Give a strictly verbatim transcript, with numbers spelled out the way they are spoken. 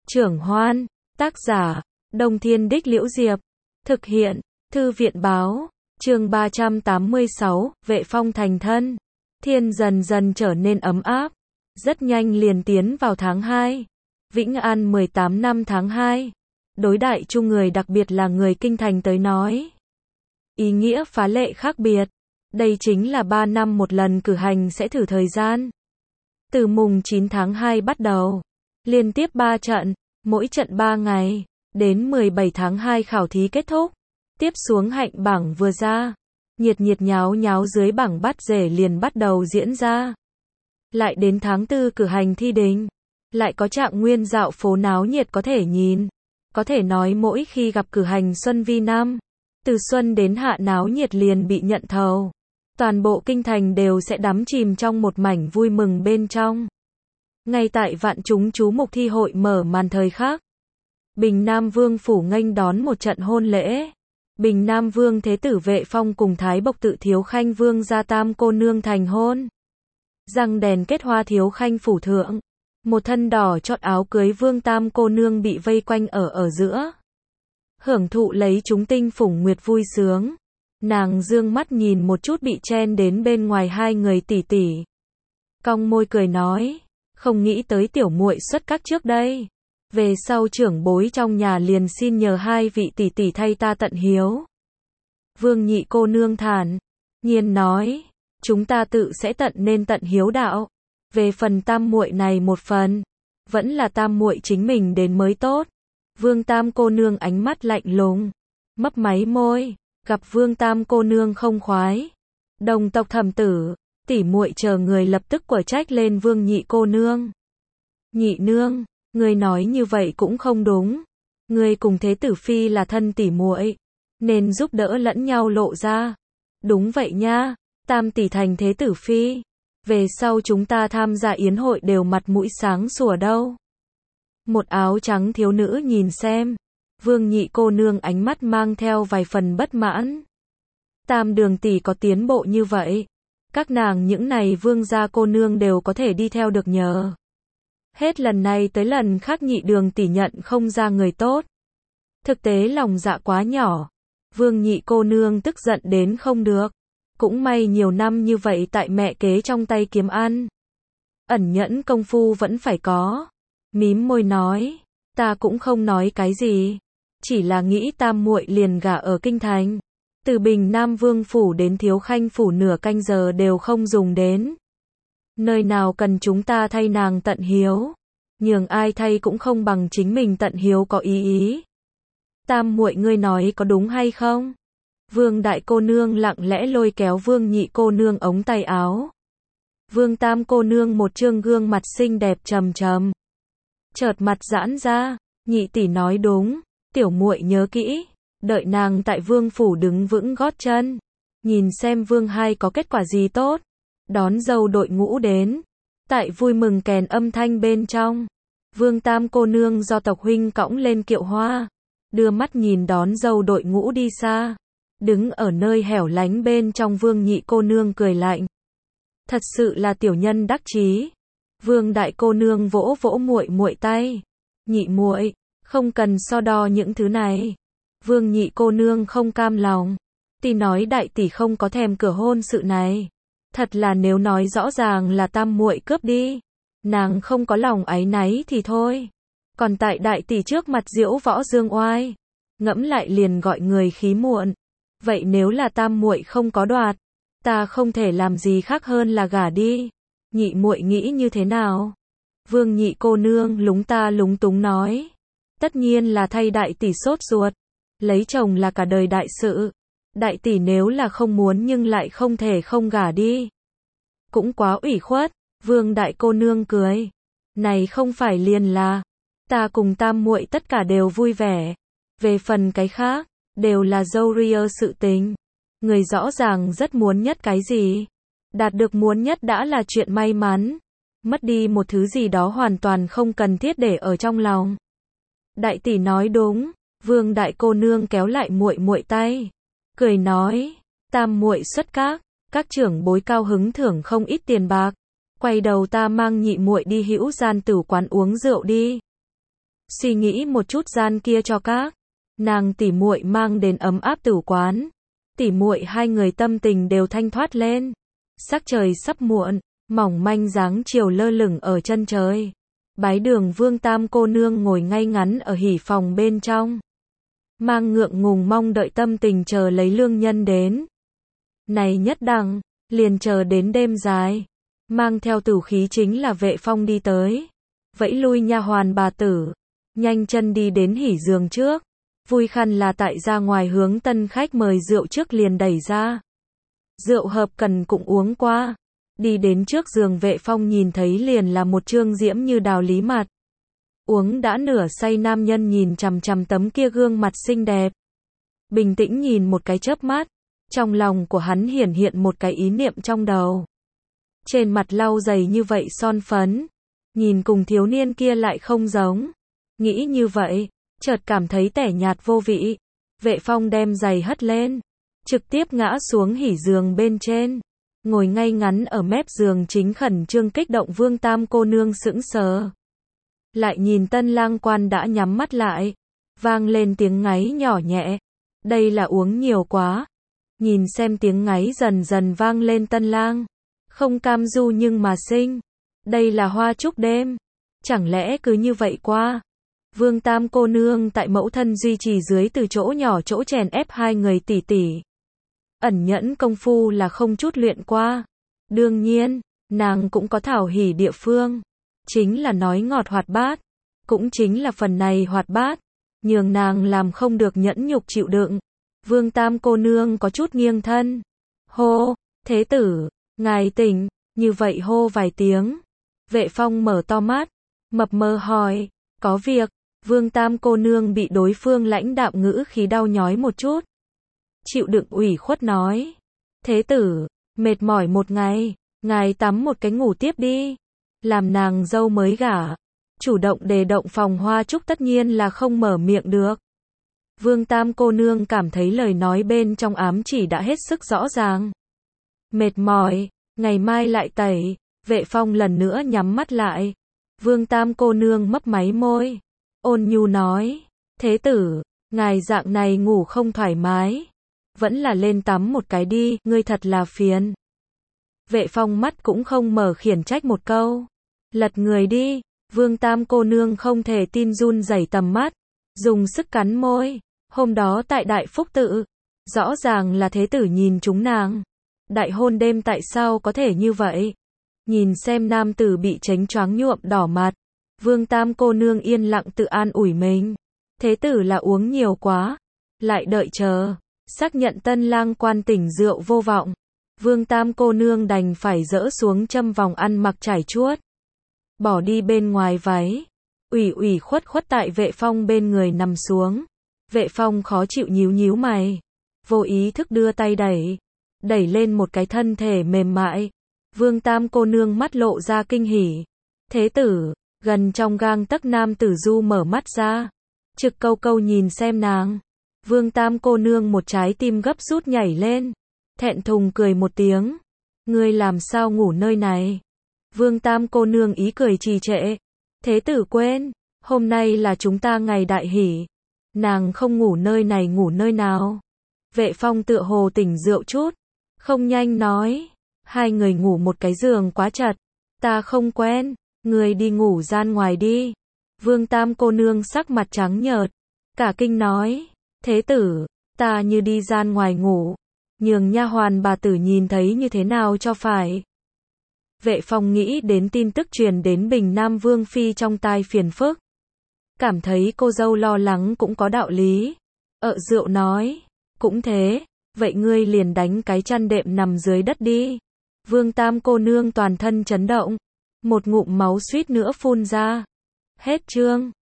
Trưởng Hoan, tác giả, Đông Thiên Đích Liễu Diệp, thực hiện, Thư viện Báo, chương ba trăm tám mươi sáu, Vệ Phong thành thân. Thiên dần dần trở nên ấm áp, rất nhanh liền tiến vào tháng hai. Vĩnh An mười tám năm tháng hai. Đối đại chu người đặc biệt là người kinh thành tới nói. Ý nghĩa phá lệ khác biệt. Đây chính là ba năm một lần cử hành sẽ thử thời gian. Từ mùng chín tháng hai bắt đầu. Liên tiếp ba trận, mỗi trận ba ngày. Đến mười bảy tháng hai khảo thí kết thúc. Tiếp xuống hạnh bảng vừa ra. Nhiệt nhiệt nháo nháo dưới bảng bắt rể liền bắt đầu diễn ra. Lại đến tháng tư cử hành thi đình. Lại có trạng nguyên dạo phố náo nhiệt có thể nhìn. Có thể nói mỗi khi gặp cử hành xuân vi năm. Từ xuân đến hạ náo nhiệt liền bị nhận thầu. Toàn bộ kinh thành đều sẽ đắm chìm trong một mảnh vui mừng bên trong. Ngay tại vạn chúng chú mục thi hội mở màn thời khắc. Bình Nam Vương phủ nghênh đón một trận hôn lễ. Bình Nam Vương Thế tử Vệ Phong cùng Thái Bộc Tự Thiếu Khanh Vương gia tam cô nương thành hôn. Răng đèn kết hoa Thiếu Khanh phủ thượng. Một thân đỏ chót áo cưới Vương tam cô nương bị vây quanh ở ở giữa. Hưởng thụ lấy chúng tinh phủng nguyệt vui sướng. Nàng dương mắt nhìn một chút bị chen đến bên ngoài hai người tỷ tỷ. Cong môi cười nói, không nghĩ tới tiểu muội xuất các trước đây. Về sau trưởng bối trong nhà liền xin nhờ hai vị tỷ tỷ thay ta tận hiếu. Vương nhị cô nương thản nhiên nói, chúng ta tự sẽ tận nên tận hiếu đạo. Về phần tam muội này một phần, vẫn là tam muội chính mình đến mới tốt. Vương tam cô nương ánh mắt lạnh lùng, mấp máy môi, gặp Vương tam cô nương không khoái. Đồng tộc thẩm tử, tỷ muội chờ người lập tức quả trách lên Vương nhị cô nương. Nhị nương, ngươi nói như vậy cũng không đúng. Ngươi cùng Thế tử phi là thân tỷ muội, nên giúp đỡ lẫn nhau lộ ra. Đúng vậy nha, tam tỷ thành Thế tử phi. Về sau chúng ta tham gia yến hội đều mặt mũi sáng sủa đâu. Một áo trắng thiếu nữ nhìn xem. Vương nhị cô nương ánh mắt mang theo vài phần bất mãn. Tam đường tỷ có tiến bộ như vậy. Các nàng những này vương gia cô nương đều có thể đi theo được nhờ. Hết lần này tới lần khác nhị đường tỷ nhận không ra người tốt. Thực tế lòng dạ quá nhỏ. Vương nhị cô nương tức giận đến không được. Cũng may nhiều năm như vậy tại mẹ kế trong tay kiếm ăn. Ẩn nhẫn công phu vẫn phải có. Mím môi nói, ta cũng không nói cái gì. Chỉ là nghĩ tam muội liền gả ở kinh thành. Từ Bình Nam Vương phủ đến Thiếu Khanh phủ nửa canh giờ đều không dùng đến. Nơi nào cần chúng ta thay nàng tận hiếu. Nhường ai thay cũng không bằng chính mình tận hiếu có ý ý. Tam muội ngươi nói có đúng hay không? Vương đại cô nương lặng lẽ lôi kéo Vương nhị cô nương ống tay áo. Vương tam cô nương một trương gương mặt xinh đẹp trầm trầm. Chợt mặt giãn ra, nhị tỷ nói đúng, tiểu muội nhớ kỹ, đợi nàng tại Vương phủ đứng vững gót chân, nhìn xem Vương hai có kết quả gì tốt. Đón dâu đội ngũ đến, tại vui mừng kèn âm thanh bên trong, Vương tam cô nương do tộc huynh cõng lên kiệu hoa, đưa mắt nhìn đón dâu đội ngũ đi xa. Đứng ở nơi hẻo lánh bên trong Vương nhị cô nương cười lạnh. Thật sự là tiểu nhân đắc chí. Vương đại cô nương vỗ vỗ muội muội tay. Nhị muội, không cần so đo những thứ này. Vương nhị cô nương không cam lòng. Tỷ nói đại tỷ không có thèm cửa hôn sự này. Thật là nếu nói rõ ràng là tam muội cướp đi. Nàng không có lòng áy náy thì thôi. Còn tại đại tỷ trước mặt diễu võ dương oai. Ngẫm lại liền gọi người khí muộn. Vậy nếu là tam muội không có đoạt, ta không thể làm gì khác hơn là gả đi. Nhị muội nghĩ như thế nào? Vương nhị cô nương lúng ta lúng túng nói. Tất nhiên là thay đại tỷ sốt ruột. Lấy chồng là cả đời đại sự. Đại tỷ nếu là không muốn nhưng lại không thể không gả đi. Cũng quá ủy khuất. Vương đại cô nương cười. Này không phải liền là. Ta cùng tam muội tất cả đều vui vẻ. Về phần cái khác. Đều là dâu ria sự tình. Người rõ ràng rất muốn nhất cái gì. Đạt được muốn nhất đã là chuyện may mắn. Mất đi một thứ gì đó hoàn toàn không cần thiết để ở trong lòng. Đại tỷ nói đúng. Vương đại cô nương kéo lại muội muội tay. Cười nói. Tam muội xuất các. Các trưởng bối cao hứng thưởng không ít tiền bạc. Quay đầu ta mang nhị muội đi hữu gian tử quán uống rượu đi. suy nghĩ một chút gian kia cho các nàng tỉ muội mang đến ấm áp tử quán. Tỉ muội hai người tâm tình đều thanh thoát lên. Sắc trời sắp muộn, mỏng manh dáng chiều lơ lửng ở chân trời. Bái đường Vương Tam cô nương ngồi ngay ngắn ở hỉ phòng bên trong. Mang ngượng ngùng mong đợi tâm tình chờ lấy lương nhân đến. Này nhất đẳng, liền chờ đến đêm dài. Mang theo tử khí chính là Vệ Phong đi tới. Vẫy lui nha hoàn bà tử. Nhanh chân đi đến hỉ giường trước. Vui khăn là tại ra ngoài hướng tân khách mời rượu trước liền đẩy ra. Rượu hợp cần cũng uống qua. Đi đến trước giường Vệ Phong nhìn thấy liền là một trương diễm như đào lý mặt. Uống đã nửa say nam nhân nhìn chằm chằm tấm kia gương mặt xinh đẹp. Bình tĩnh nhìn một cái chớp mắt. Trong lòng của hắn hiển hiện một cái ý niệm trong đầu. Trên mặt lau dày như vậy son phấn. Nhìn cùng thiếu niên kia lại không giống. Nghĩ như vậy, chợt cảm thấy tẻ nhạt vô vị. Vệ Phong đem giày hất lên. Trực tiếp ngã xuống hỉ giường bên trên. Ngồi ngay ngắn ở mép giường chính khẩn trương kích động Vương Tam cô nương sững sờ. Lại nhìn tân lang quan đã nhắm mắt lại. Vang lên tiếng ngáy nhỏ nhẹ. Đây là uống nhiều quá. Nhìn xem tiếng ngáy dần dần vang lên tân lang. Không cam du nhưng mà sinh. Đây là hoa trúc đêm. Chẳng lẽ cứ như vậy qua. Vương Tam cô nương tại mẫu thân duy trì dưới từ chỗ nhỏ chỗ chèn ép hai người tỉ tỉ. Ẩn nhẫn công phu là không chút luyện qua. Đương nhiên, nàng cũng có thảo hỉ địa phương. Chính là nói ngọt hoạt bát. Cũng chính là phần này hoạt bát. Nhường nàng làm không được nhẫn nhục chịu đựng. Vương Tam cô nương có chút nghiêng thân. Hô, thế tử, ngài tỉnh, như vậy hô vài tiếng. Vệ Phong mở to mắt, mập mờ hỏi, có việc. Vương Tam cô nương bị đối phương lãnh đạm ngữ khí đau nhói một chút. Chịu đựng ủy khuất nói. Thế tử, mệt mỏi một ngày, ngài tắm một cái ngủ tiếp đi. Làm nàng dâu mới gả. Chủ động đề động phòng hoa trúc tất nhiên là không mở miệng được. Vương Tam cô nương cảm thấy lời nói bên trong ám chỉ đã hết sức rõ ràng. Mệt mỏi, ngày mai lại tẩy. Vệ Phong lần nữa nhắm mắt lại. Vương Tam cô nương mấp máy môi. Ôn nhu nói. Thế tử, ngài dạng này ngủ không thoải mái. Vẫn là lên tắm một cái đi, ngươi thật là phiền. Vệ Phong mắt cũng không mở khiển trách một câu. Lật người đi. Vương Tam cô nương không thể tin run rẩy tầm mắt. Dùng sức cắn môi. Hôm đó tại Đại Phúc Tự. Rõ ràng là thế tử nhìn chúng nàng. Đại hôn đêm tại sao có thể như vậy? Nhìn xem nam tử bị chánh choáng nhuộm đỏ mặt. Vương Tam cô nương yên lặng tự an ủi mình. Thế tử là uống nhiều quá. Lại đợi chờ. Xác nhận tân lang quan tỉnh rượu vô vọng. Vương Tam cô nương đành phải dỡ xuống châm vòng ăn mặc trải chuốt. Bỏ đi bên ngoài váy. Ủy ủy khuất khuất tại Vệ Phong bên người nằm xuống. Vệ Phong khó chịu nhíu nhíu mày. Vô ý thức đưa tay đẩy. Đẩy lên một cái thân thể mềm mại. Vương Tam cô nương mắt lộ ra kinh hỉ. Thế tử, gần trong gang tấc nam tử du mở mắt ra. Trực câu câu nhìn xem nàng. Vương Tam cô nương một trái tim gấp rút nhảy lên. Thẹn thùng cười một tiếng. Ngươi làm sao ngủ nơi này? Vương Tam cô nương ý cười trì trệ. Thế tử quên, hôm nay là chúng ta ngày đại hỷ. Nàng không ngủ nơi này ngủ nơi nào? Vệ Phong tựa hồ tỉnh rượu chút. Không nhanh nói. Hai người ngủ một cái giường quá chật. Ta không quen. Người đi ngủ gian ngoài đi. Vương Tam cô nương sắc mặt trắng nhợt. Cả kinh nói. Thế tử, ta như đi gian ngoài ngủ. Nhường nha hoàn bà tử nhìn thấy như thế nào cho phải. Vệ Phong nghĩ đến tin tức truyền đến Bình Nam Vương Phi trong tai phiền phức. Cảm thấy cô dâu lo lắng cũng có đạo lý. Ợ rượu nói. Cũng thế, vậy ngươi liền đánh cái chăn đệm nằm dưới đất đi. Vương Tam cô nương toàn thân chấn động. Một ngụm máu suýt nữa phun ra. Hết chương.